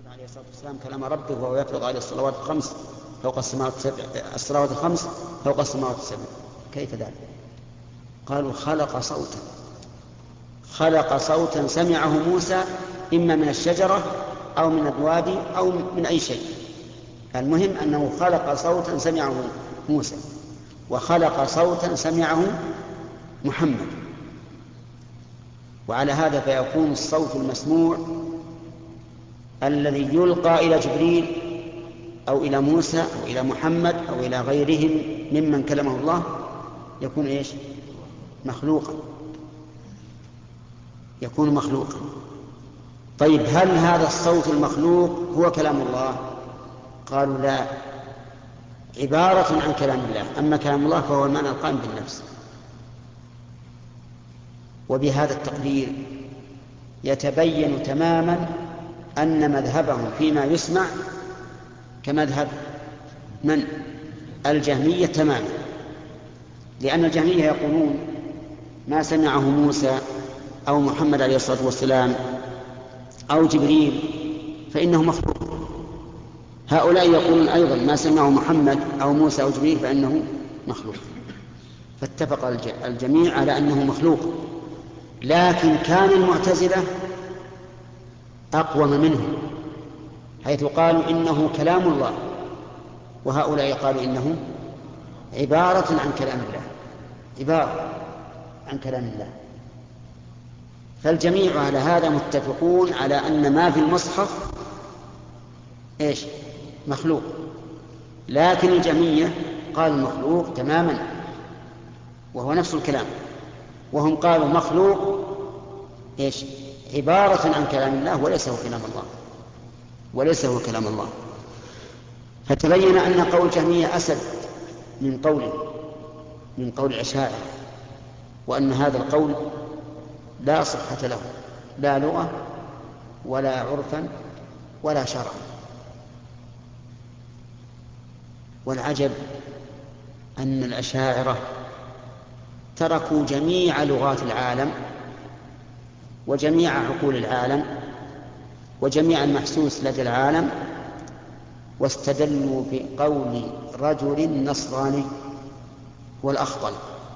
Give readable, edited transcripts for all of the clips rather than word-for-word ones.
عليه الصلاة والسلام كلام ربه وهو يفرض عليه الصلوات الخمس فوق السماوات السبع، الصلوات الخمس فوق السماوات السبع، كيف ذلك؟ قالوا خلق صوتا سمعه موسى إما من الشجرة أو من الوادي أو من أي شيء، المهم أنه خلق صوتا سمعه موسى وخلق صوتا سمعه محمد. وعلى هذا فيكون الصوت المسموع الذي يلقى إلى جبريل أو إلى موسى أو إلى محمد أو إلى غيرهم ممن كلمه الله يكون إيش؟ مخلوقا، يكون مخلوقا. طيب هل هذا الصوت المخلوق هو كلام الله؟ قالوا لا، عبارة عن كلام الله، أما كلام الله فهو المعنى القائم بالنفس. وبهذا التقدير يتبين تماما أن مذهبهم فيما يسمع كمذهب من؟ الجهمية تماما، لأن الجهمية يقولون ما سمعه موسى أو محمد عليه الصلاة والسلام أو جبريل فإنه مخلوق. هؤلاء يقولون أيضا ما سمعه محمد أو موسى أو جبريل فإنه مخلوق. فاتفق الجميع على أنه مخلوق. لكن كان المعتزلة أقوم منهم، حيث قالوا إنه كلام الله، وهؤلاء قالوا إنه عبارة عن كلام الله، عبارة عن كلام الله. فالجميع على هذا متفقون على أن ما في المصحف إيش؟ مخلوق. لكن الجميع قالوا مخلوق تماما وهو نفس الكلام، وهم قالوا مخلوق إيش؟ عبارة عن كلام الله وليس هو كلام الله، وليس هو كلام الله. فتبين أن قول الجهمية أسد من قول الأشاعرة، وأن هذا القول لا صحة له لا لغة ولا عرفا ولا شرعا. والعجب أن الأشاعرة تركوا جميع لغات العالم وجميع عقول العالم وجميع المحسوس لدى العالم، واستدلوا بقول رجل نصراني هو الأخطل،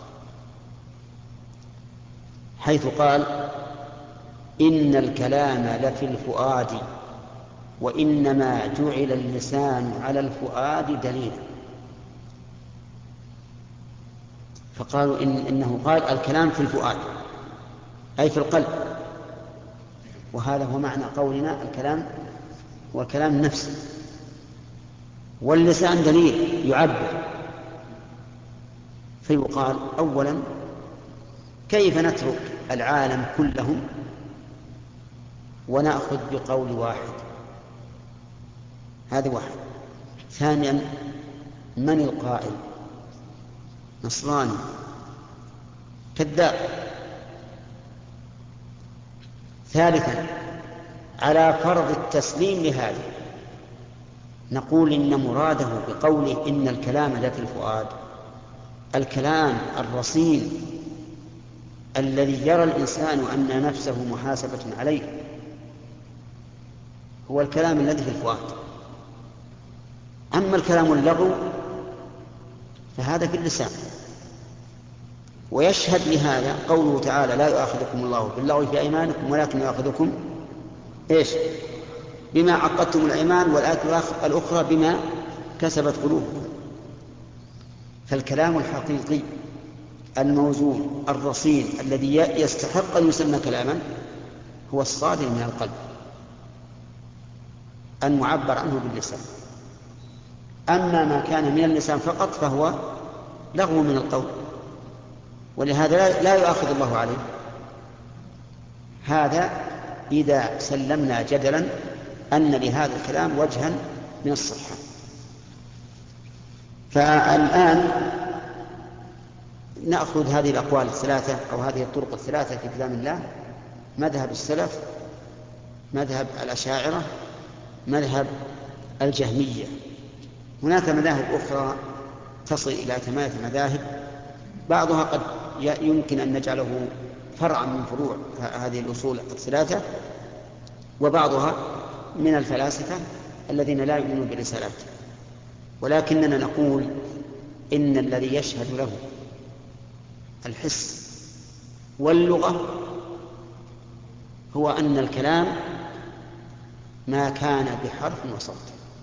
حيث قال إن الكلام لفي الفؤاد وإنما جعل اللسان على الفؤاد دليلا. فقالوا إنه قال الكلام في الفؤاد أي في القلب، وهذا هو معنى قولنا الكلام هو الكلام النفسي، واللسان دليل يعبر. فيقال أولا كيف نترك العالم كله ونأخذ بقول واحد؟ هذا واحد. ثانيا من القائل؟ نصراني كذاب. ثالثا على فرض التسليم لهذا نقول إن مراده بقوله إن الكلام لفي الفؤاد الكلام الرصين الذي يرى الإنسان أن نفسه محاسبة عليه، هو الكلام الذي في الفؤاد. أما الكلام اللغو فهذا في اللسان. ويشهد لهذا قوله تعالى لا يؤاخذكم الله باللغو في أيمانكم ولكن يؤاخذكم إيش؟ بما عقدتم الأيمان، والآية الأخرى بما كسبت قلوبكم. فالكلام الحقيقي الموزون الرصين الذي يستحق أن يسمى كلاما هو الصادر من القلب المعبر عنه باللسان. أما ما كان من اللسان فقط فهو لغو من القول، ولهذا لا يؤاخذ الله عليه. هذا إذا سلمنا جدلا أن لهذا الكلام وجها من الصحة. فالآن نأخذ هذه الأقوال الثلاثة أو هذه الطرق الثلاثة في كلام الله: مذهب السلف، مذهب الأشاعرة، مذهب الجهمية. هناك مذاهب أخرى تصل إلى 8 مذاهب، بعضها قد يمكن أن نجعله فرعا من فروع هذه الأصول الثلاثة، وبعضها من الفلاسفة الذين لا يؤمنون بالرسالات، ولكننا نقول إن الذي يشهد له الحس واللغة هو أن الكلام ما كان بحرف وصوت.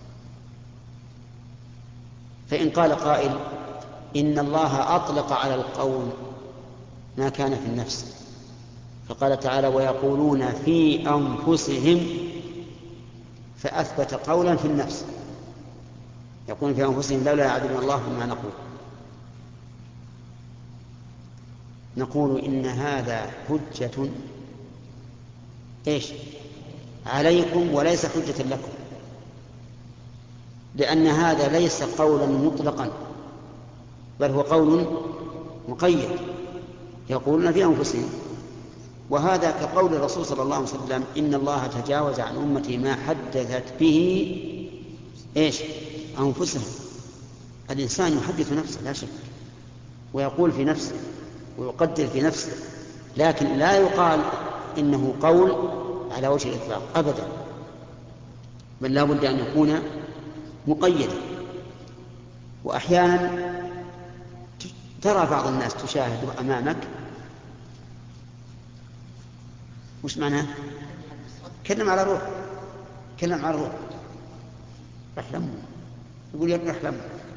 فإن قال قائل إن الله أطلق على القول ما كان في النفس، فقال تعالى ويقولون في أنفسهم، فأثبت قولا في النفس، يقول في أنفسهم لولا يعذبنا الله بما نقول. نقول إن هذا حجة عليكم وليس حجة لكم، لأن هذا ليس قولا مطلقا بل هو قول مقيد، يقولون في أنفسهم. وهذا كقول الرسول صلى الله عليه وسلم إن الله تجاوز عن أمتي ما حدثت به أنفسهم. الإنسان يحدث نفسه لا شك، ويقول في نفسه ويقدر في نفسه، لكن لا يقال إنه قول على وجه الإطلاق أبدا، بل لا بد أن يكون مقيدا. وأحيانا ترى بعض الناس تشاهد أمامك وش معناه؟ كلم على روح، كلم على روح، رحلم، يقول يا رحلم،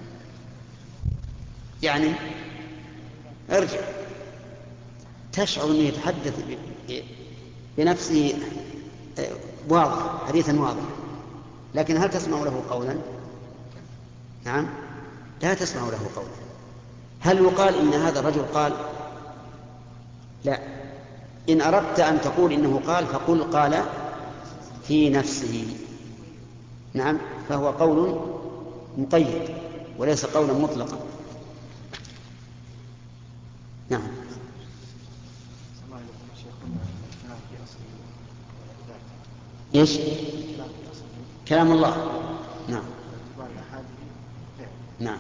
يعني ارجع. تشعر أنه يتحدث بنفسه واضح، حديثا واضح، لكن هل تسمع له قولا؟ نعم، لا تسمع له قولا. هل يقال إن هذا الرجل قال؟ لا. إن أردت أن تقول إنه قال فقل قال في نفسه. نعم، فهو قول مقيد وليس قولا مطلقا. نعم. ايش؟ كلام الله. نعم. نعم.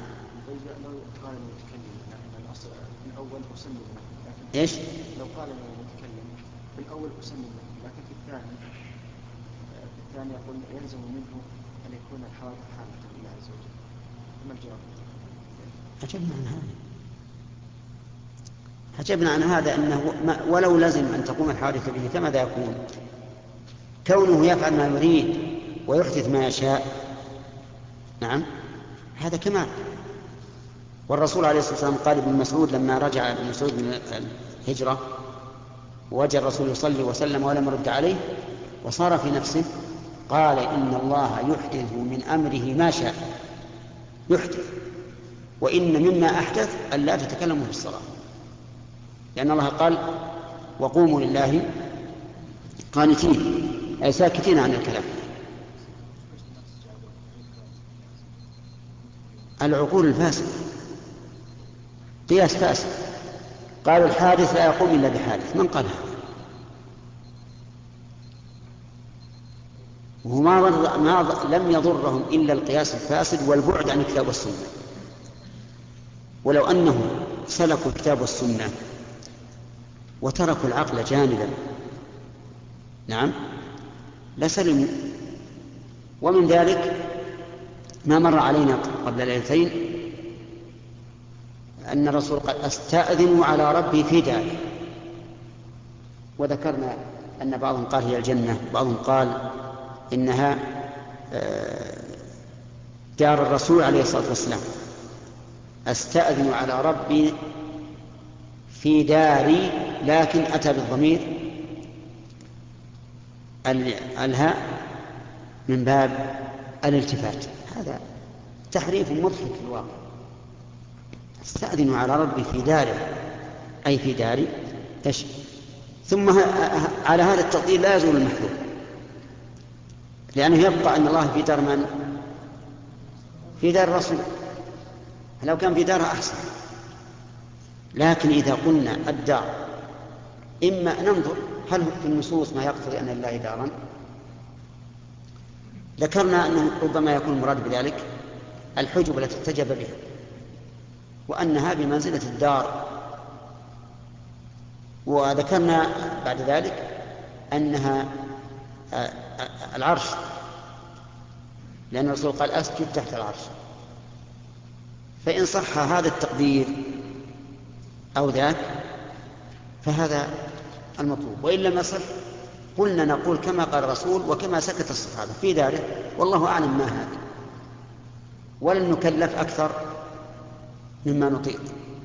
ايش؟ لو قال المتكلم في الأول أسلم له، لكن في الثاني يقول يلزم منه أن يكون الحوادث حادثة لله عز وجل. ما الجواب؟ أجبنا عن هذا أنه ولو لزم أن تقوم الحادثة به فماذا يكون؟ كونه يفعل ما يريد ويحدث ما يشاء، نعم، هذا كمال. والرسول عليه الصلاة والسلام قال ابن مسعود لما رجع ابن مسعود من الهجرة ووجد الرسول يصلي وسلم ولم يرد عليه وصار في نفسه، قال إن الله يحدث من أمره ما شاء، يحدث، وإن مما أحدث أن لا تتكلموا في الصلاة، لأن الله قال وقوموا لله قانتين، أي ساكتين عن الكلام. العقول الفاسدة قياس فاسد. قالوا الحادث لا يقوم إلا بحادث، من قال هذا؟ لم يضرهم إلا القياس الفاسد والبعد عن الكتاب والسنة. ولو أنهم سلكوا الكتاب والسنة وتركوا العقل جانبا، نعم، لسلموا. ومن ذلك ما مر علينا قبل ليلتين أن الرسول قال أستأذن على ربي في داره، وذكرنا أن بعضهم قال هي الجنة، بعضهم قال إنها دار الرسول عليه الصلاة والسلام. أستأذن على ربي في داري، لكن أتى بالضمير الهاء من باب الالتفات. هذا تحريف مضحك في الواقع. أستأذن على ربي في داره أي في داري إيش؟ ثم على هذا التقدير لا يزول المحذور، لأنه يبقى أن الله في دار من؟ في دار الرسول، لو كان في داره أحسن. لكن إذا قلنا الدار، إما ننظر هل في النصوص ما يقتضي أن لله دارا. ذكرنا أنه ربما يكون المراد بذلك الحجب التي ارتجب بها، وأنها بمنزلة الدار. وذكرنا بعد ذلك أنها العرش لأن الرسول قال أسجد تحت العرش. فإن صح هذا التقدير أو ذاك فهذا المطلوب، وإن لم يصح قلنا نقول كما قال الرسول وكما سكت الصحابة في داره، والله أعلم ما هذا، ولن نكلف أكثر مما نطيق.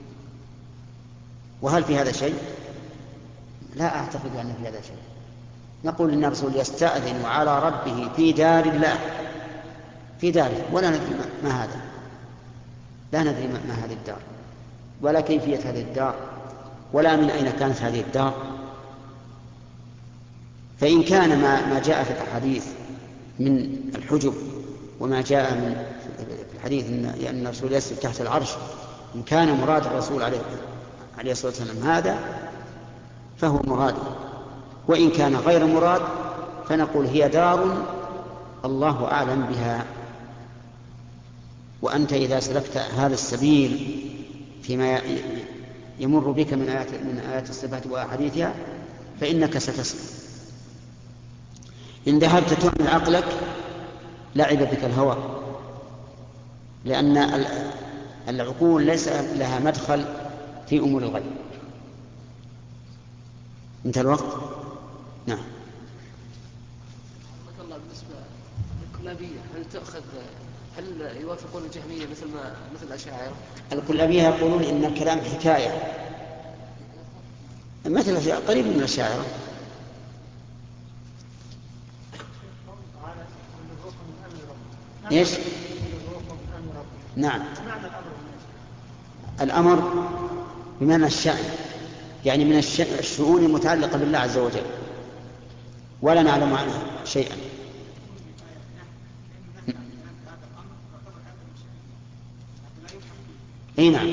وهل في هذا شيء؟ لا أعتقد أن في هذا شيء. نقول إن الرسول يستأذن على ربه في دار الله، في داره، ولا ندري ما هذا، لا ندري ما هذه الدار ولا كيفية هذه الدار ولا من أين كانت هذه الدار. فإن كان ما جاء في الحديث من الحجب وما جاء في الحديث أن الرسول يسجد تحت العرش، إن كان مراد الرسول عليه الصلاة والسلام هذا فهو مراد، وإن كان غير مراد فنقول هي دار الله أعلم بها. وأنت إذا سلكت هذا السبيل فيما يمر بك من آيات الصفات وأحاديثها فإنك ستسلم. إن ذهبت تحمل عقلك لعب بك الهوى، لأن العقول ليس لها مدخل في أمور الغيب. انتهى الوقت. نعم. الله بالنسبة للكلابية هل يوافقون الجهمية مثل الأشاعرة؟ الكلابية يقولون إن الكلام حكاية مثل قريب من الأشاعرة. إيش؟ نعم. الأمر بمعنى الشأن، يعني من الشؤون المتعلقة بالله عز وجل، ولا نعلم عنه شيئا. اي نعم،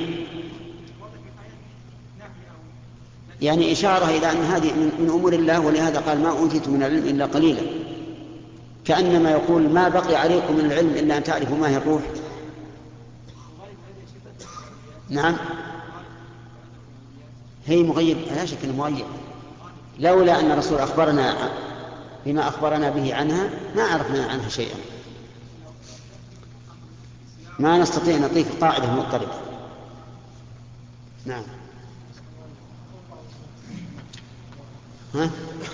يعني إشارة إلى أن هذه من أمور الله، ولهذا قال ما أوتيت من العلم إلا قليلا، كأنما يقول ما بقي عليكم من العلم إلا أن تعرفوا ما هي الروح. نعم، هي مغيب، لا شك أنه مغيب، لولا أن الرسول أخبرنا بما أخبرنا به عنها ما عرفنا عنها شيئا. ما نستطيع نضيف قاعدة مضطربة. نعم. ها؟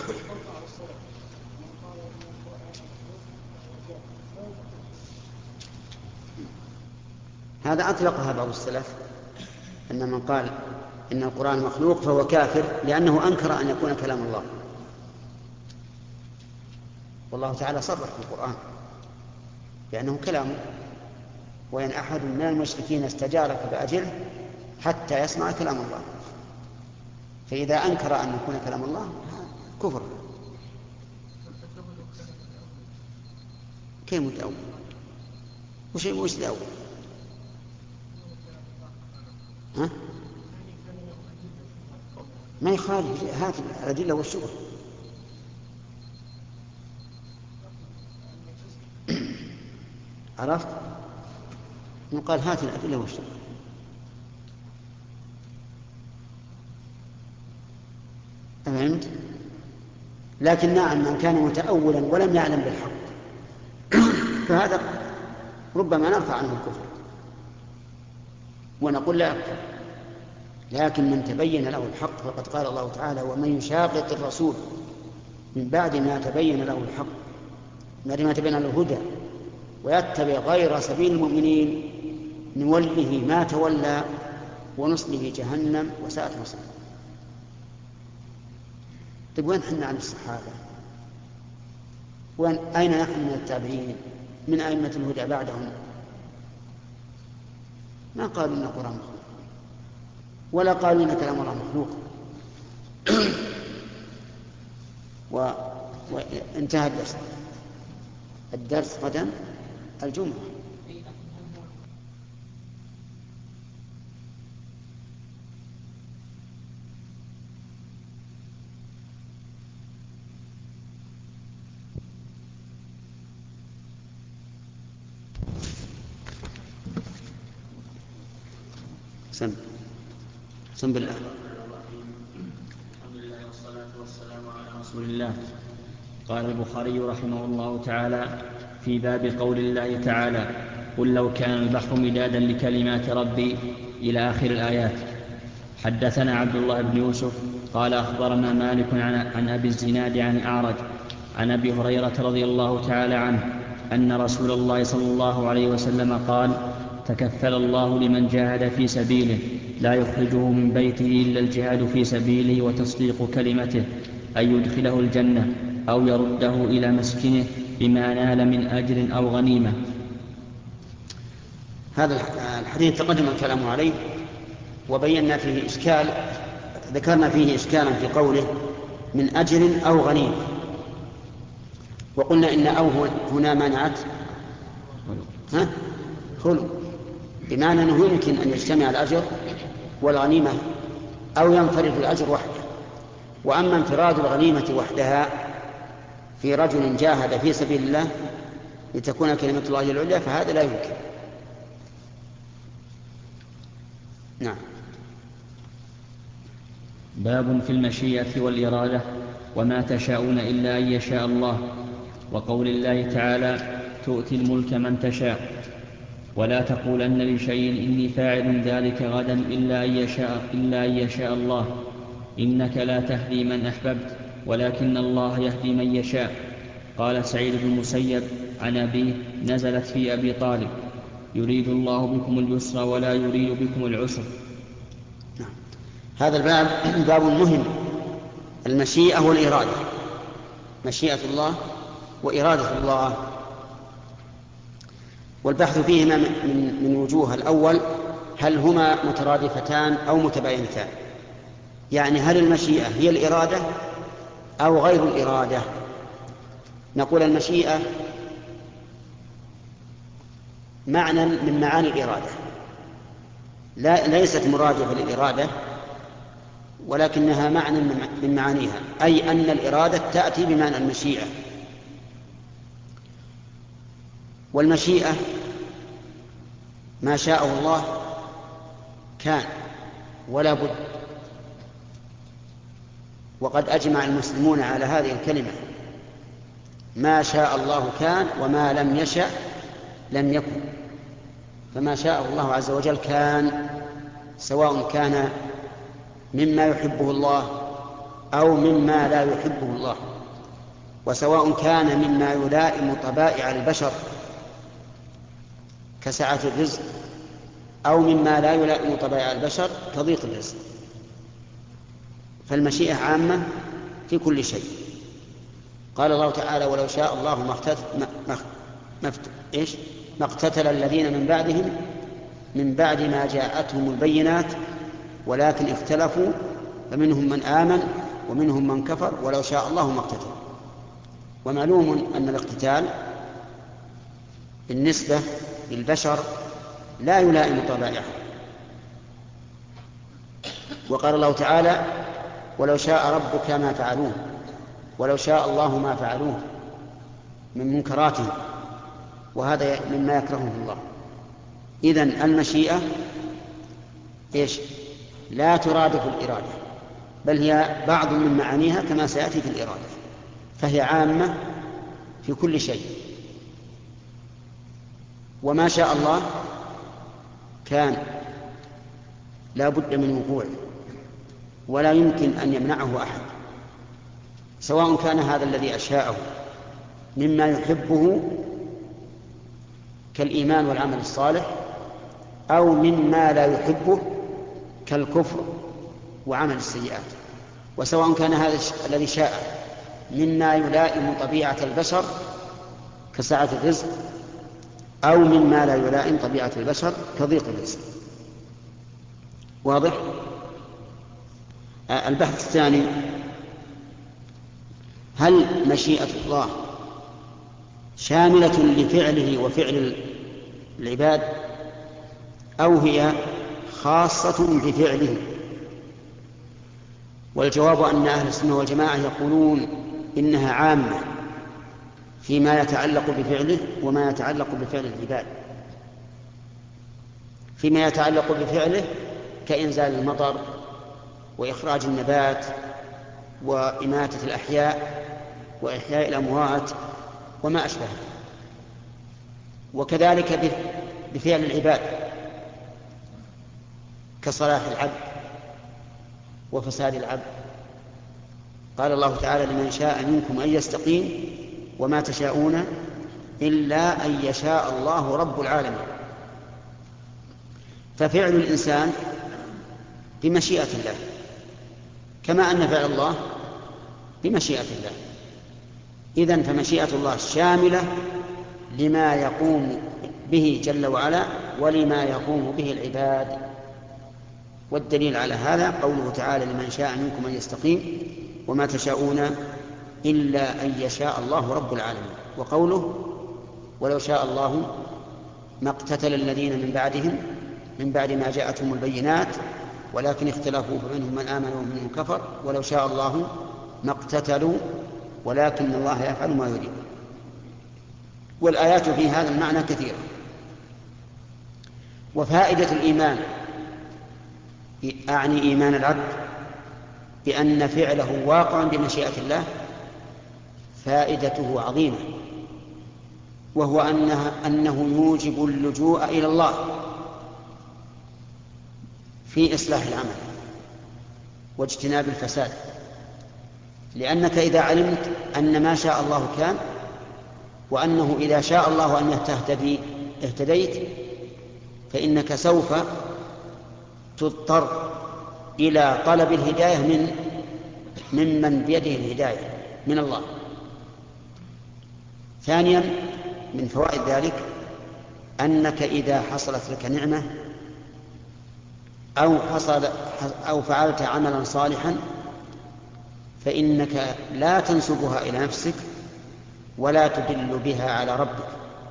هذا أطلقها بعض السلف، أن من قال إن القرآن مخلوق فهو كافر لأنه أنكر أن يكون كلام الله، والله تعالى صرح في القرآن بأنه كلامه. وإن أحد من المشركين استجارك فأجره حتى يسمع كلام الله. فإذا أنكر أن يكون كلام الله كفر. كيف متأول؟ وش الأول؟ ها؟ ما يخالف، هات الأدلة والشبه. عرفت؟ قال هات الأدلة والشبه. فهمت؟ لكن نعم، من كان متأولا ولم يعلم بالحق فهذا ربما نرفع عنه الكفر ونقول لا يكفر. لكن من تبين له الحق فقد قال الله تعالى ومن يشاقق الرسول من بعد ما تبين له الحق، بعد ما تبين له الهدى، ويتبع غير سبيل المؤمنين نوله ما تولى ونصله جهنم وساءت مصيره. طيب وين حنا عن الصحابة؟ أين نحن من التابعين من أئمة الهدى بعدهم؟ ما قالوا إن القرآن مخلوق ولا قالوا إن كلام الله مخلوق. وانتهى الدرس غدا الجمعة. سم بالله. الحمد لله والصلاة والسلام على رسول الله. قال البخاري رحمه الله تعالى: في باب قول الله تعالى: قل لو كان البحر مدادا لكلمات ربي إلى آخر الآيات. حدثنا عبد الله بن يوسف قال أخبرنا مالك عن أبي الزناد عن الأعرج عن أبي هريرة رضي الله تعالى عنه أن رسول الله صلى الله عليه وسلم قال: تكفل الله لمن جاهد في سبيله لا يخرجه من بيته إلا الجهاد في سبيله وتصديق كلمته أن يدخله الجنة أو يرده إلى مسكنه بما نال من أجر أو غنيمة. هذا الحديث تقدم الكلام عليه وبينا فيه إشكال، ذكرنا فيه إشكالا في قوله من أجر أو غنيمة، وقلنا إن أو هنا منعت خلو، بمعنى أنه يمكن أن يجتمع الأجر والغنيمة أو ينفرد الأجر وحده. وأما انفراد الغنيمة وحدها في رجل جاهد في سبيل الله لتكون كلمة الله العليا فهذا لا يمكن. نعم. باب في المشيئة والإرادة وما تشاءون إلا أن يشاء الله، وقول الله تعالى: تؤتي الملك من تشاء، ولا تقولن لشيء إني فاعل ذلك غدا إلا أن يشاء الله، إنك لا تهدي من أحببت ولكن الله يهدي من يشاء. قال سعيد بن المسيب عن أبيه: نزلت في أبي طالب: يريد الله بكم اليسر ولا يريد بكم العسر. هذا الباب باب مهم، المشيئة والإرادة، مشيئة الله وإرادة الله، والبحث فيهما من وجوه. الأول: هل هما مترادفتان أو متباينتان؟ يعني هل المشيئة هي الإرادة أو غير الإرادة؟ نقول المشيئة معنى من معاني الإرادة، ليست مرادفة للإرادة ولكنها معنى من معانيها، أي أن الإرادة تأتي بمعنى المشيئة. والمشيئة ما شاءه الله كان ولا بد، وقد أجمع المسلمون على هذه الكلمة: ما شاء الله كان وما لم يشأ لم يكن. فما شاء الله عز وجل كان، سواء كان مما يحبه الله أو مما لا يحبه الله، وسواء كان مما يلائم طبائع البشر كسعة الرزق أو مما لا يلائم طبائع البشر كضيق الرزق. فالمشيئة عامة في كل شيء. قال الله تعالى: ولو شاء الله ما اقتتل الذين من بعدهم من بعد ما جاءتهم البينات ولكن اختلفوا فمنهم من آمن ومنهم من كفر ولو شاء الله ما اقتتل. ومعلوم أن الاقتتال بالنسبة للبشر لا يلائم طبائعهم. وقال الله تعالى: ولو شاء ربك ما فعلوه، ولو شاء الله ما فعلوه، من منكراته، وهذا مما يكرهه الله. إذن المشيئة لا ترادف الإرادة، بل هي بعض من معانيها كما سيأتي في الإرادة، فهي عامة في كل شيء. وما شاء الله كان لا بد من وقوعه ولا يمكن أن يمنعه أحد، سواء كان هذا الذي أشاءه مما يحبه كالإيمان والعمل الصالح أو مما لا يحبه كالكفر وعمل السيئات، وسواء كان هذا الذي شاء مما يلائم طبيعة البشر كسعة الرزق أو مما لا يلائم طبيعة البشر كضيق الرزق. واضح؟ البحث الثاني: هل مشيئة الله شاملة لفعله وفعل العباد أو هي خاصة بفعله؟ والجواب أن أهل السنة والجماعة يقولون إنها عامة فيما يتعلق بفعله وما يتعلق بفعل العباد. فيما يتعلق بفعله كإنزال المطر وإخراج النبات وإماتة الأحياء وإحياء الأموات وما أشبه. وكذلك بفعل العباد كصلاح العبد وفساد العبد. قال الله تعالى: لمن شاء منكم أن يستقيم وما تشاءون إلا أن يشاء الله رب العالمين. ففعل الإنسان بمشيئة الله، كما أن فعل الله بمشيئة الله. إذن فمشيئة الله شاملة لما يقوم به جل وعلا ولما يقوم به العباد. والدليل على هذا قوله تعالى: لمن شاء منكم أن يستقيم وما تشاءون إلا أن يشاء الله رب العالمين. وقوله: ولو شاء الله ما اقتتل الذين من بعد ما جاءتهم البينات ولكن اختلفوا فمنهم من آمن ومنهم كفر ولو شاء الله ما اقتتلوا ولكن الله يفعل ما يريد. والآيات في هذا المعنى كثيرة. وفائدة الإيمان، أعني إيمان العبد بأن فعله واقع بمشيئة الله، فائدته عظيمة، وهو أنه يوجب اللجوء إلى الله في إصلاح العمل واجتناب الفساد. لأنك إذا علمت أن ما شاء الله كان، وأنه إذا شاء الله أن تهتدي اهتديت، فإنك سوف تضطر إلى طلب الهداية ممن بيده الهداية من الله. ثانيا من فوائد ذلك أنك إذا حصلت لك نعمة أو فعلت عملا صالحا فإنك لا تنسبها إلى نفسك ولا تدل بها على ربك،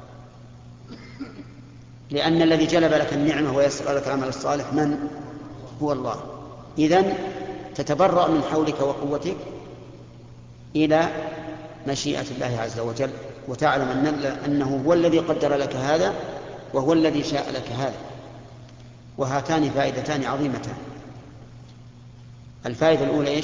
لأن الذي جلب لك النعمة ويسر لك العمل الصالح من هو الله. إذن تتبرأ من حولك وقوتك إلى مشيئة الله عز وجل، وتعلم أنه هو الذي قدر لك هذا وهو الذي شاء لك هذا. وهاتان فائدتان عظيمتان. الفائدة الأولى إيش؟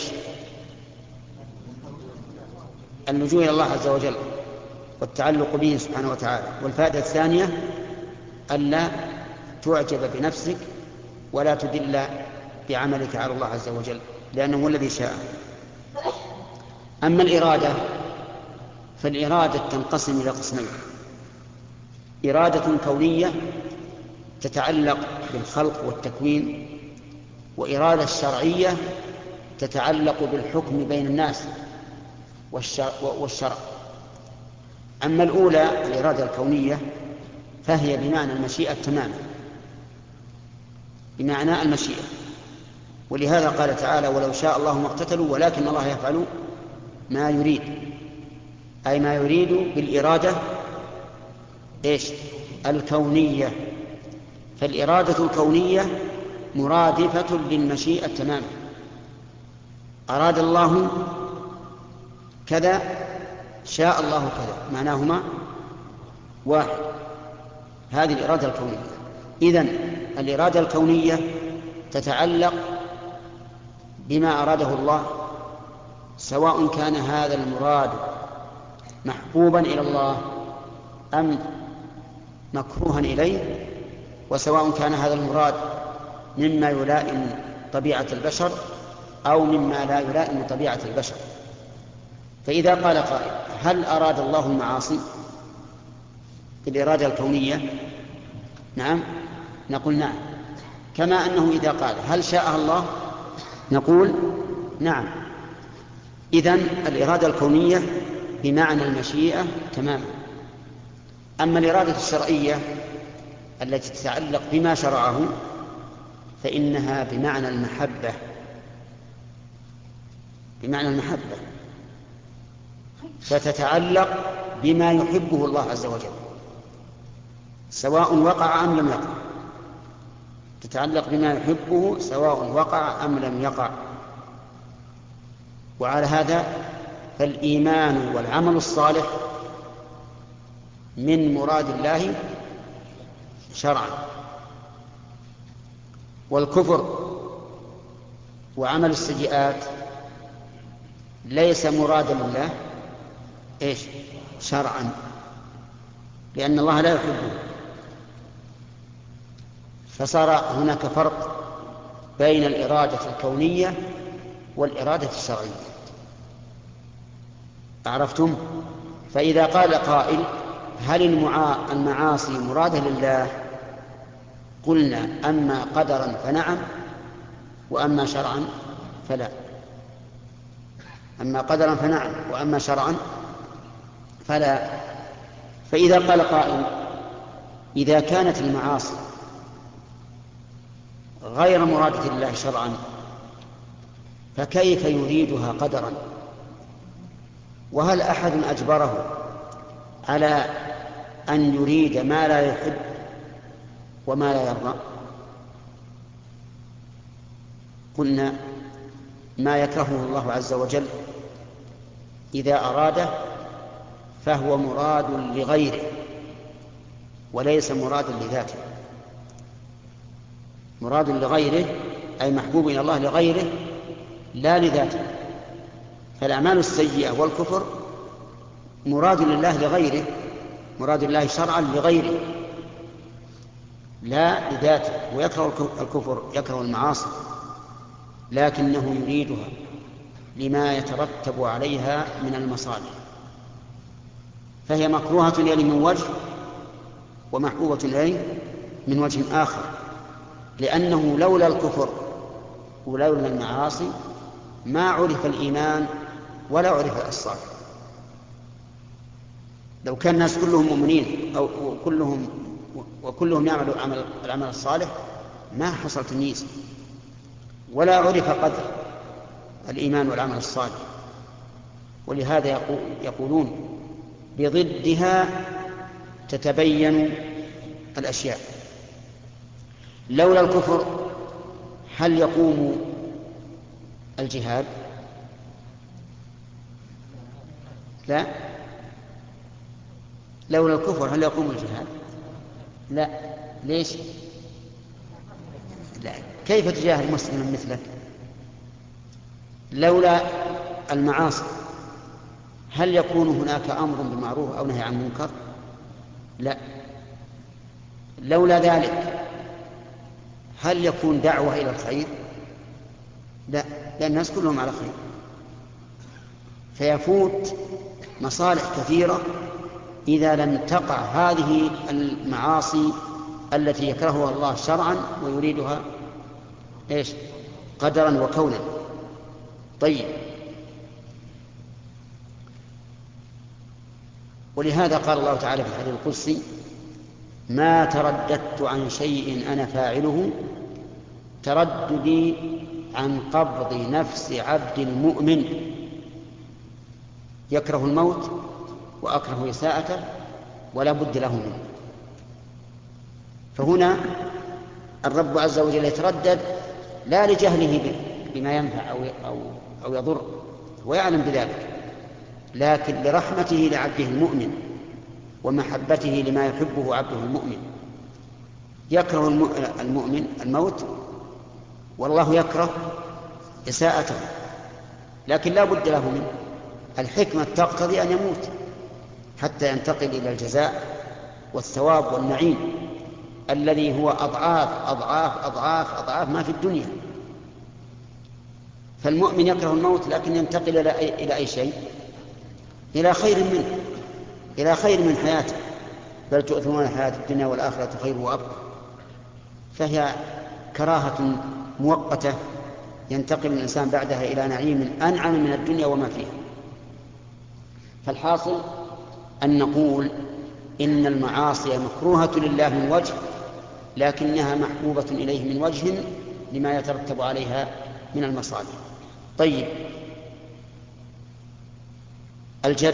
اللجوء إلى الله عز وجل والتعلق به سبحانه وتعالى. والفائدة الثانية ألا تعجب بنفسك ولا تدل بعملك على الله عز وجل، لأنه هو الذي شاء. أما الإرادة فالإرادة تنقسم إلى قسمين: إرادة كونية تتعلق بالخلق والتكوين، وإرادة شرعية تتعلق بالحكم بين الناس والشرع. أما الأولى الإرادة الكونية فهي بمعنى المشيئة تماما، بمعنى المشيئة. ولهذا قال تعالى: ولو شاء الله ما اقتتلوا ولكن الله يفعل ما يريد، أي ما يريد بالإرادة إيش؟ الكونية. فالإرادة الكونية مرادفة للمشيئة تماما. أراد الله كذا شاء الله كذا، معناهما واحد. هذه الإرادة الكونية. إذن الإرادة الكونية تتعلق بما أراده الله، سواء كان هذا المراد محبوبا إلى الله أم مكروها إليه، وسواء كان هذا المراد مما يلائم طبيعة البشر أو مما لا يلائم طبيعة البشر. فإذا قال قائل: هل أراد الله المعاصي بالإرادة الكونية؟ نعم، نقول نعم. كما أنه إذا قال: هل شاء الله؟ نقول نعم. إذن الإرادة الكونية بمعنى المشيئة تماما. أما الإرادة الشرعية التي تتعلق بما شرعه فإنها بمعنى المحبة، بمعنى المحبة، فتتعلق بما يحبه الله عز وجل سواء وقع أم لم يقع، تتعلق بما يحبه سواء وقع أم لم يقع. وعلى هذا فالإيمان والعمل الصالح من مراد الله شرعا، والكفر وعمل السيئات ليس مرادا لله إيش؟ شرعا، لأن الله لا يحبه. فصار هناك فرق بين الإرادة الكونية والإرادة الشرعية. عرفتم؟ فإذا قال قائل: هل المعاصي مرادة لله؟ قلنا: أما قدرا فنعم، وأما شرعا فلا. أما قدرا فنعم، وأما شرعا فلا. فإذا قال قائل: إذا كانت المعاصي غير مرادة لله شرعا فكيف يريدها قدرا؟ وهل أحد أجبره على أن يريد ما لا يحب وما لا يرضى؟ قلنا: ما يكرهه الله عز وجل إذا أراده فهو مراد لغيره وليس مرادا لذاته. مراد لغيره أي محبوب إلى الله لغيره لا لذاته. فالأعمال السيئة والكفر مراد لله لغيره، مراد الله شرعا لغيره لا لذاته. ويكره الكفر، يكره المعاصي، لكنه يريدها لما يترتب عليها من المصالح، فهي مكروهة إليه من وجه ومحبوبة إليه من وجه آخر، لأنه لولا الكفر ولولا المعاصي ما عرف الإيمان ولا عرف الصالح. لو كان الناس كلهم مؤمنين أو وكلهم يعملوا العمل الصالح ما حصل تمييز ولا عرف قدر الإيمان والعمل الصالح. ولهذا يقولون: بضدها تتبين الأشياء. لولا الكفر هل يقوم الجهاد؟ لا. لولا الكفر هل يقوم الجهاد؟ لا. ليش؟ لا. كيف تجاهد مسلما مثلك؟ لولا المعاصي هل يكون هناك أمر بالمعروف أو نهي عن منكر؟ لا. لولا ذلك هل يكون دعوة إلى الخير؟ لا، لأن الناس كلهم على خير. فيفوت مصالح كثيرة إذا لم تقع هذه المعاصي التي يكرهها الله شرعا ويريدها إيش؟ قدرا وكونا. طيب، ولهذا قال الله تعالى في الحديث القدسي: ما ترددت عن شيء أنا فاعله ترددي عن قبض نفس عبد مؤمن يكره الموت وأكره إساءته ولا بد له منه. فهنا الرب عز وجل يتردد لا لجهله بما ينفع أو يضر، ويعلم بذلك، لكن لرحمته لعبده المؤمن ومحبته لما يحبه عبده المؤمن. يكره المؤمن الموت والله يكره إساءته، لكن لا بد له منه. الحكمة تقتضي أن يموت حتى ينتقل إلى الجزاء والثواب والنعيم الذي هو أضعاف أضعاف أضعاف أضعاف ما في الدنيا. فالمؤمن يكره الموت لكن ينتقل إلى أي شيء؟ إلى خير منه، إلى خير من حياته. بل تؤثرون الحياة الدنيا والآخرة خير وأبقى. فهي كراهة مؤقتة ينتقل الإنسان بعدها إلى نعيم أنعم من الدنيا وما فيها. فالحاصل أن نقول إن المعاصي مكروهة لله من وجه، لكنها محبوبة إليه من وجه لما يترتب عليها من المصالح. طيب، الجد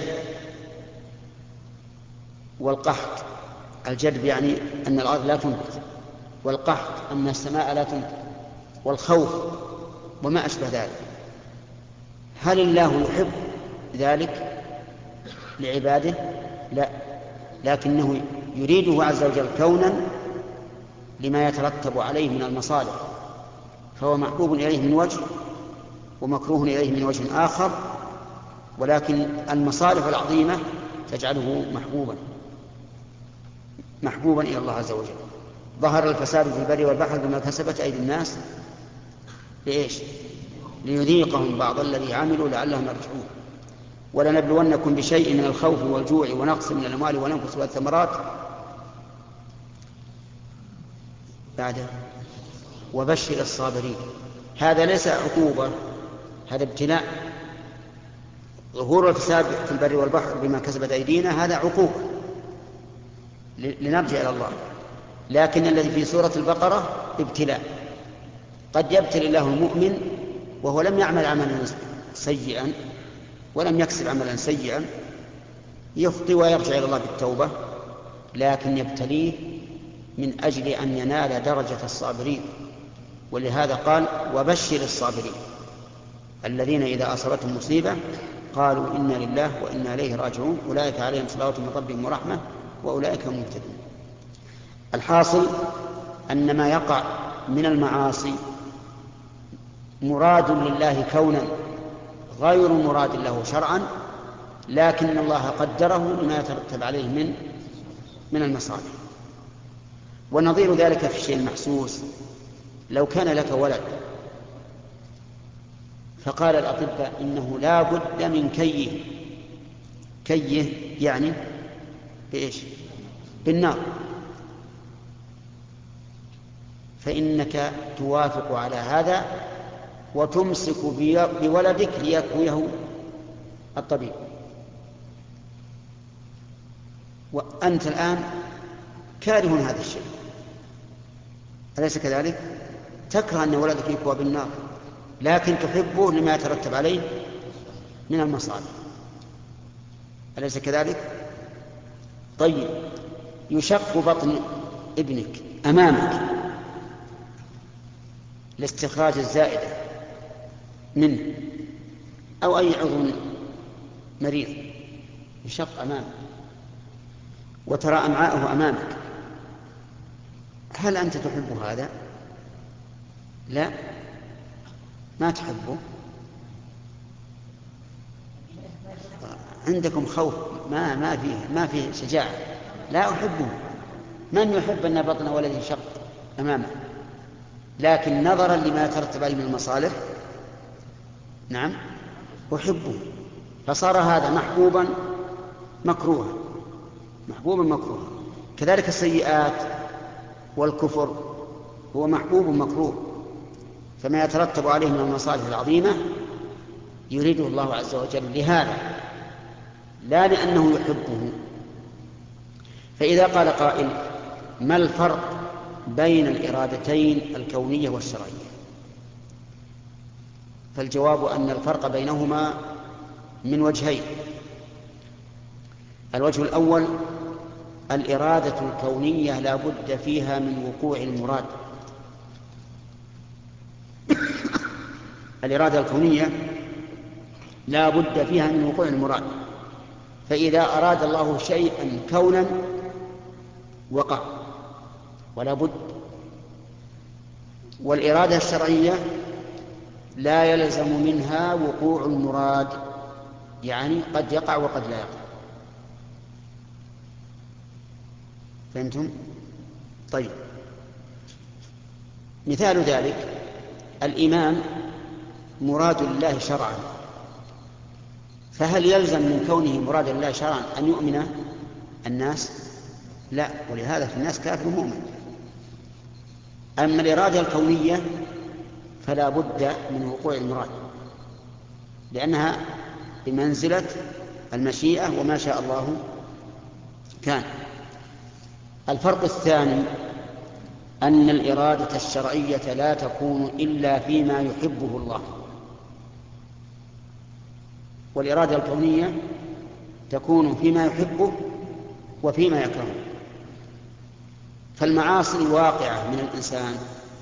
والقحط. الجد يعني أن الأرض لا تنبت، والقحط أن السماء لا تنبت، والخوف وما أشبه ذلك. هل الله يحب ذلك لعباده؟ لا، لكنه يريده عز وجل كونا لما يترتب عليه من المصالح، فهو محبوب إليه من وجه ومكروه إليه من وجه آخر، ولكن المصالح العظيمة تجعله محبوبا. محبوبا إلى الله عز وجل. ظهر الفساد في البر والبحر بما كسبت أيدي الناس لإيش؟ ليذيقهم بعض الذي عملوا لعلهم يرجعون. ولنبلونكم بشيء من الخوف والجوع ونقص من الأموال والأنفس والثمرات بعد وبشر الصابرين. هذا ليس عقوبة، هذا ابتلاء. ظهور الفساد في البر والبحر بما كسبت أيدينا هذا عقوبة لنرجع إلى الله. لكن الذي في سورة البقرة ابتلاء. قد يبتلي الله المؤمن وهو لم يعمل عملا سيئا ولم يكسب عملا سيئا، يخطئ ويرجع إلى الله بالتوبة، لكن يبتليه من أجل أن ينال درجة الصابرين. ولهذا قال وبشر الصابرين الذين إذا أصابتهم مصيبة قالوا إنا لله وإنا إليه راجعون أولئك عليهم صلوات من ربهم ورحمة وأولئك هم المهتدون. الحاصل أن ما يقع من المعاصي مراد لله كونا غير مراد له شرعا، لكن الله قدره لما يترتب عليه من المصالح. ونظير ذلك في الشيء المحسوس، لو كان لك ولد فقال الأطباء إنه لا بد من كيه يعني بإيش؟ بالنار، فإنك توافق على هذا وتمسك بولدك ليكويه الطبيب، وأنت الآن كاره هذا الشيء، أليس كذلك؟ تكره أن ولدك يكوى بالنار، لكن تحبه لما يترتب عليه من المصالح، أليس كذلك؟ طيب، يشق بطن ابنك أمامك لاستخراج الزائدة منه أو أي عضو مريض، يشق أمامك وترى أمعاءه أمامك، هل أنت تحب هذا؟ لا، ما تحبه، عندكم خوف، ما فيه شجاعة. لا أحبه. من يحب أن بطن ولده يشق أمامه؟ لكن نظرا لما يترتب عليه من المصالح نعم أحبه، فصار هذا محبوبا مكروها، محبوبا مكروها. كذلك السيئات والكفر هو محبوب مكروه، فما يترتب عليه من المصالح العظيمة يريده الله عز وجل لهذا، لا لأنه يحبه. فإذا قال قائل ما الفرق بين الإرادتين الكونية والشرعية؟ فالجواب أن الفرق بينهما من وجهين. الوجه الأول الإرادة الكونية لا بد فيها من وقوع المراد. الإرادة الكونية لا بد فيها من وقوع المراد، فإذا أراد الله شيئا كونا وقع ولا بد. والإرادة الشرعية لا يلزم منها وقوع المراد، يعني قد يقع وقد لا يقع. فهمتم؟ طيب، مثال ذلك الإيمان مراد الله شرعا، فهل يلزم من كونه مراد الله شرعا أن يؤمن الناس؟ لا، ولهذا في الناس كافر مؤمن. أما الإرادة الكونية فلا بد من وقوع المراد، لأنها بمنزلة المشيئة، وما شاء الله كان. الفرق الثاني أن الإرادة الشرعية لا تكون إلا فيما يحبه الله، والإرادة الكونية تكون فيما يحبه وفيما يكرهه. فالمعاصي الواقعة من الإنسان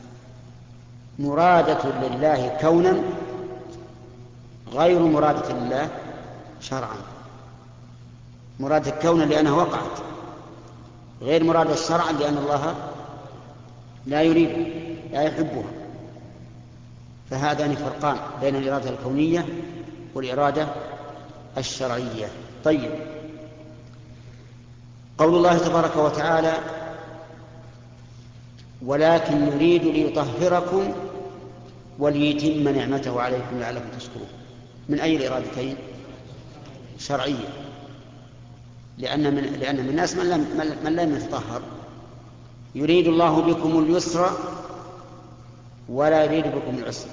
مرادة لله كونا غير مرادة لله شرعا. مرادة كونا لأنها وقعت، غير مرادة شرعا لأن الله لا يريد لا يحبها. فهذان فرقان بين الإرادة الكونية والإرادة الشرعية. طيب، قول الله تبارك وتعالى ولكن يريد ليطهركم وليتم نعمته عليكم لعلكم تشكرون، من أي الإرادتين؟ شرعية، لأن من الناس من لم يتطهر. يريد الله بكم اليسر ولا يريد بكم العسر،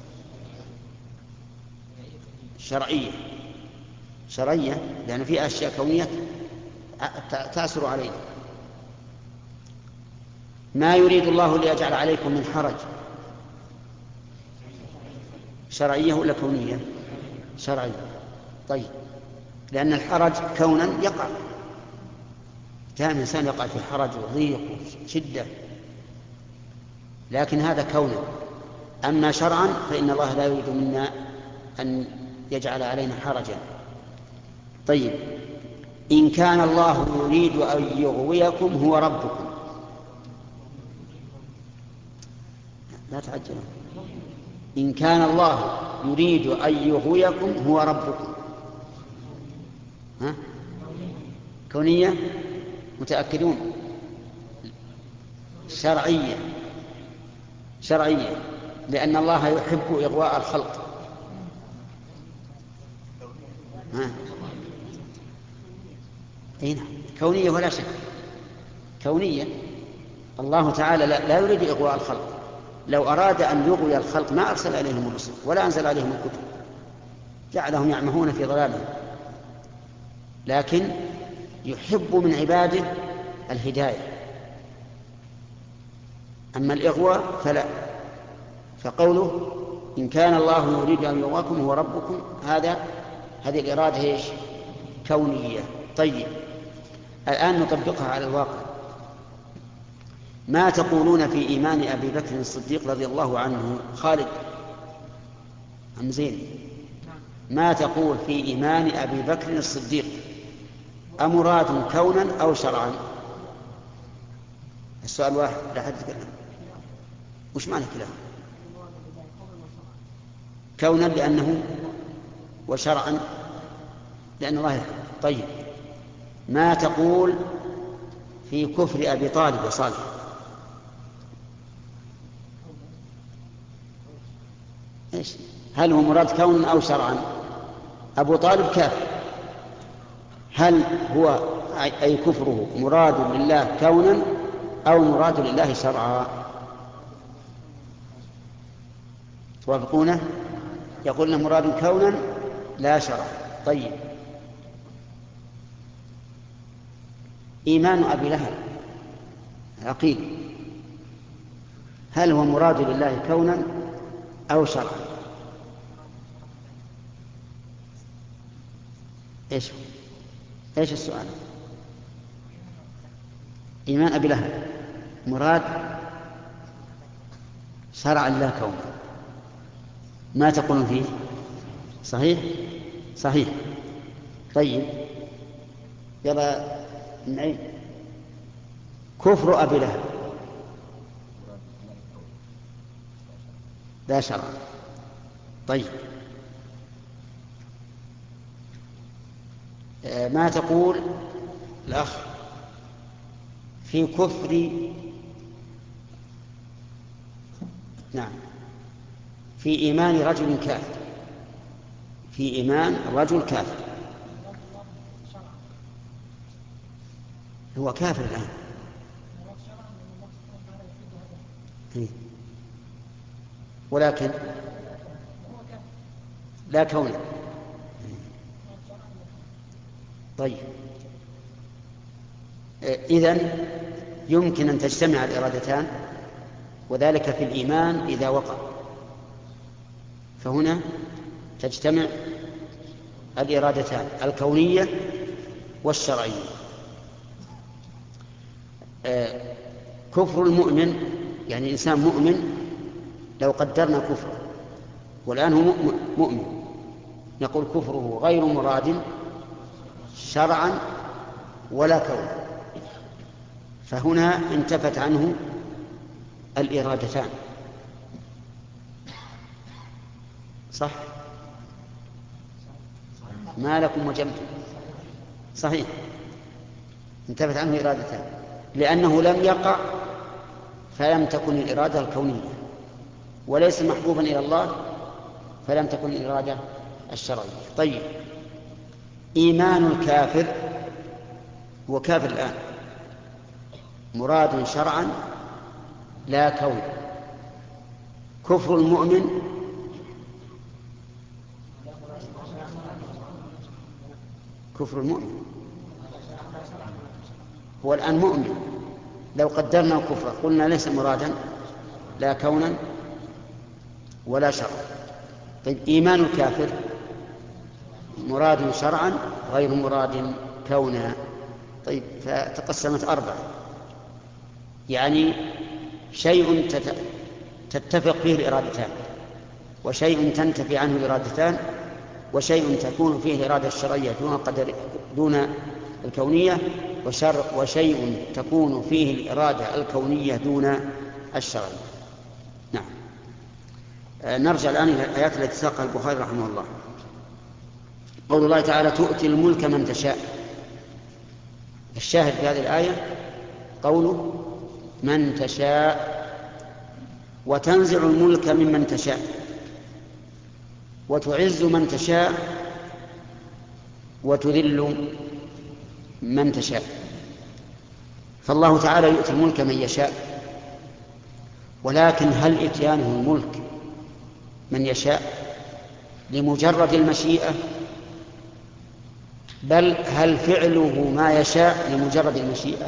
شرعية لأن في أشياء كونية تأثر علينا. ما يريد الله ليجعل عليكم من حرج، شرعية ولا كونية؟ شرعية. طيب، لأن الحرج كونا يقع، كان الإنسان يقع في حرج وضيق وشدة، لكن هذا كونا. أما شرعا فإن الله لا يريد منا أن يجعل علينا حرجا. طيب، إن كان الله يريد أن يغويكم هو ربكم، لا تعجلوا، إن كان الله يريد أن يغويكم هو ربكم، ها؟ كونية؟ متأكدون؟ شرعية، لأن الله يحب إغواء الخلق. كونية ولا شك، كونية. الله تعالى لا يريد إغواء الخلق، لو أراد أن يغوي الخلق ما أرسل إليهم الرسل ولا أنزل عليهم الكتب، جعلهم يعمهون في ضلالهم، لكن يحب من عباده الهداية. أما الإغواء فلا. فقوله إن كان الله يريد أن يغواكم هو ربكم، هذه الإرادة إيش؟ كونية. طيب، الآن نطبقها على الواقع. ما تقولون في إيمان أبي بكر الصديق رضي الله عنه؟ خالد أم زين؟ ما تقول في إيمان أبي بكر الصديق؟ أمراد كونا أو شرعا؟ السؤال واحد، لا حد يتكلم. وش معنى كلام؟ كونا لأنه، وشرعا لأن الله يحب. طيب، ما تقول في كفر أبي طالب وصالح؟ إيش؟ هل هو مراد كونا أو شرعا؟ أبو طالب كافر، هل هو أي كفره مراد لله كونا أو مراد لله شرعا؟ توافقونه؟ يقول لنا مراد كونا لا شرعا. طيب، إيمان أبي لهب عقيل، هل هو مراد لله كونا أو شرعا؟ إيش السؤال؟ إيمان أبي لهب مراد شرعا لا كونا، ما تقولون فيه؟ صحيح. طيب، يلا نعيد. كفر أبي لهب لا شرعا. طيب، ما تقول الأخ في كفر، نعم، في إيمان رجل كافر، في إيمان رجل كافر، هو كافر الآن، ولكن لا كونه. طيب، إذن يمكن أن تجتمع الإرادتان، وذلك في الإيمان إذا وقع، فهنا تجتمع الإرادتان الكونية والشرعية. كفر المؤمن، يعني إنسان مؤمن لو قدرنا كفره والآن هو مؤمن، نقول كفره غير مراد شرعا ولا كونا، فهنا انتفت عنه الإرادتان. صح؟ ما لكم وجمتم؟ صحيح. انتفت عنه إرادتان، لأنه لم يقع فلم تكن الإرادة الكونية، وليس محبوبا إلى الله فلم تكن الإرادة الشرعية. طيب، إيمان الكافر، هو كافر الآن، مراد شرعا لا كون. كفر المؤمن هو الآن مؤمن، لو قدرنا الكفر قلنا ليس مرادا لا كونا ولا شرعا. طيب، إيمان الكافر مراد شرعا غير مراد كونا. طيب، فتقسمت 4، يعني شيء تتفق فيه الإرادتان، وشيء تنتفي عنه الإرادتان، وشيء تكون فيه الإرادة الشرعية دون الكونية، وشيء تكون فيه الإرادة الكونية دون الشرعية. نعم. نرجع الآن إلى الآيات التي ساقها البخاري رحمه الله. قول الله تعالى: تؤتي الملك من تشاء. الشاهد في هذه الآية قوله من تشاء، وتنزع الملك ممن تشاء، وتعز من تشاء، وتذل من تشاء. فالله تعالى يؤتي الملك من يشاء، ولكن هل إتيانه الملك من يشاء لمجرد المشيئة؟ بل هل فعله ما يشاء لمجرد المشيئة؟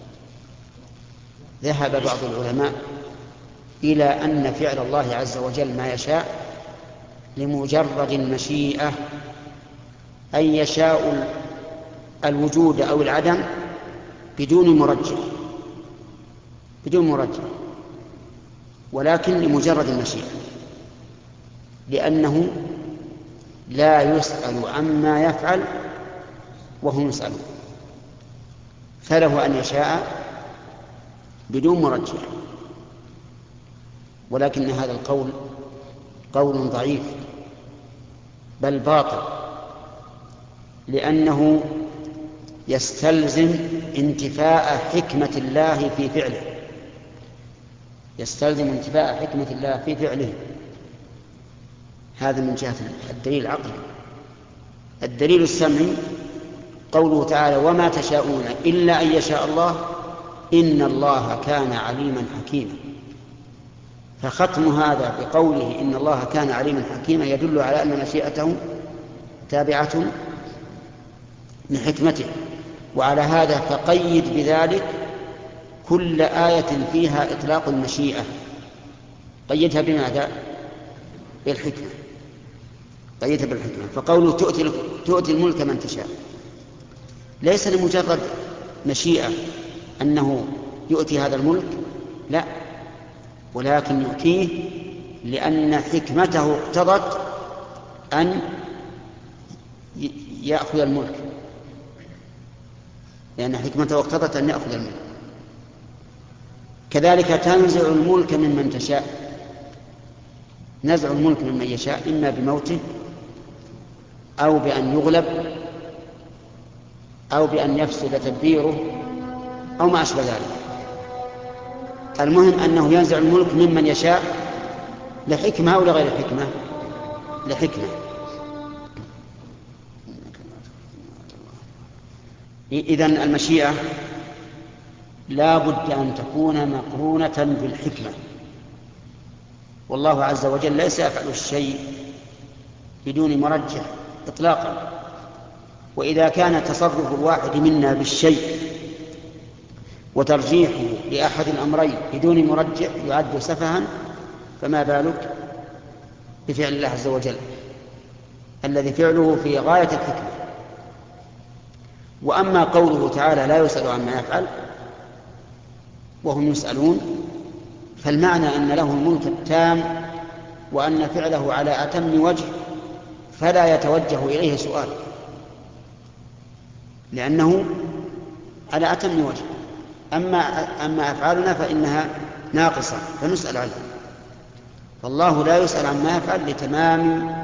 ذهب بعض العلماء إلى أن فعل الله عز وجل ما يشاء لمجرد المشيئة، أي يشاء الوجود أو العدم بدون مرجح، ولكن لمجرد المشيئة، لأنه لا يسأل عما يفعل وهم يسألون، فله أن يشاء بدون مرجح. ولكن هذا القول قول ضعيف بل باطل، لأنه يستلزم انتفاء حكمة الله في فعله، يستلزم انتفاء حكمة الله في فعله. هذا من جهة الدليل العقلي. الدليل السمعي قوله تعالى: وما تشاءون إلا أن يشاء الله إن الله كان عليما حكيما. فختم هذا بقوله إن الله كان عليما حكيما يدل على أن مشيئته تابعة لحكمته. وعلى هذا فقيد بذلك كل آية فيها إطلاق المشيئة، قيدها بماذا؟ بالحكمة، قيدها بالحكمة. فقوله تؤتي الملك من تشاء ليس لمجرد مشيئة أنه يؤتي هذا الملك، لا، ولكن يؤتيه لأن حكمته اقتضت أن يأخذ الملك، لأن حكمته اقتضت أن يأخذ الملك. كذلك تنزع الملك ممن تشاء، نزع الملك ممن يشاء إما بموته أو بأن يغلب أو بأن يفسد تدبيره أو ما أشبه ذلك. المهم أنه ينزع الملك ممن يشاء لحكمة أو لغير حكمة، لحكمة. إذن المشيئة لا بد أن تكون مقرونة بالحكمة، والله عز وجل ليس يفعل الشيء بدون مرجح إطلاقا. وإذا كان تصرف الواحد منا بالشيء وترجيحه لأحد الأمرين بدون مرجح يعد سفها، فما بالك بفعل الله عز وجل الذي فعله في غاية الحكمة. وأما قوله تعالى لا يسأل عما يفعل وهم يسألون، فالمعنى أن له الملك التام وأن فعله على أتم وجه فلا يتوجه إليه سؤال، لأنه على أتم وجه. أما أفعالنا فإنها ناقصة فنسأل عنها. فالله لا يسأل عما يفعل لتمام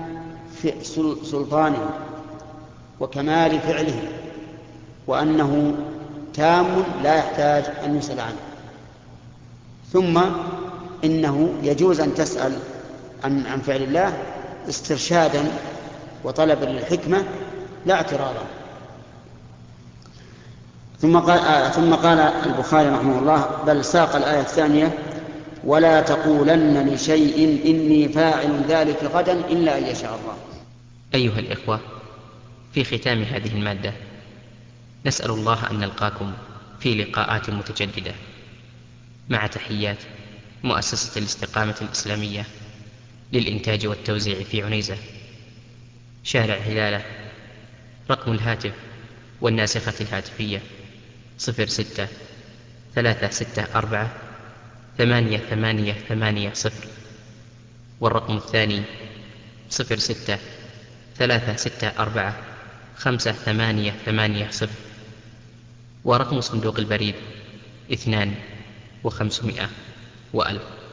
سلطانه وكمال فعله، وأنه تام لا يحتاج أن يسأل عنه. ثم إنه يجوز أن تسأل عن فعل الله استرشادا وطلبا للحكمة لا اعتراضا. ثم قال البخاري رحمه الله بل ساق الآية الثانية ولا تقولن لشيء إني فاعل ذلك غدا إلا أن يشاء الله. أيها الإخوة، في ختام هذه المادة نسأل الله أن نلقاكم في لقاءات متجددة، مع تحيات مؤسسة الاستقامة الإسلامية للإنتاج والتوزيع في عنيزة، شارع هلالة. رقم الهاتف والناسخة الهاتفية 06-364-8880، والرقم الثاني 06-364-5880، ورقم صندوق البريد 2500 و1000.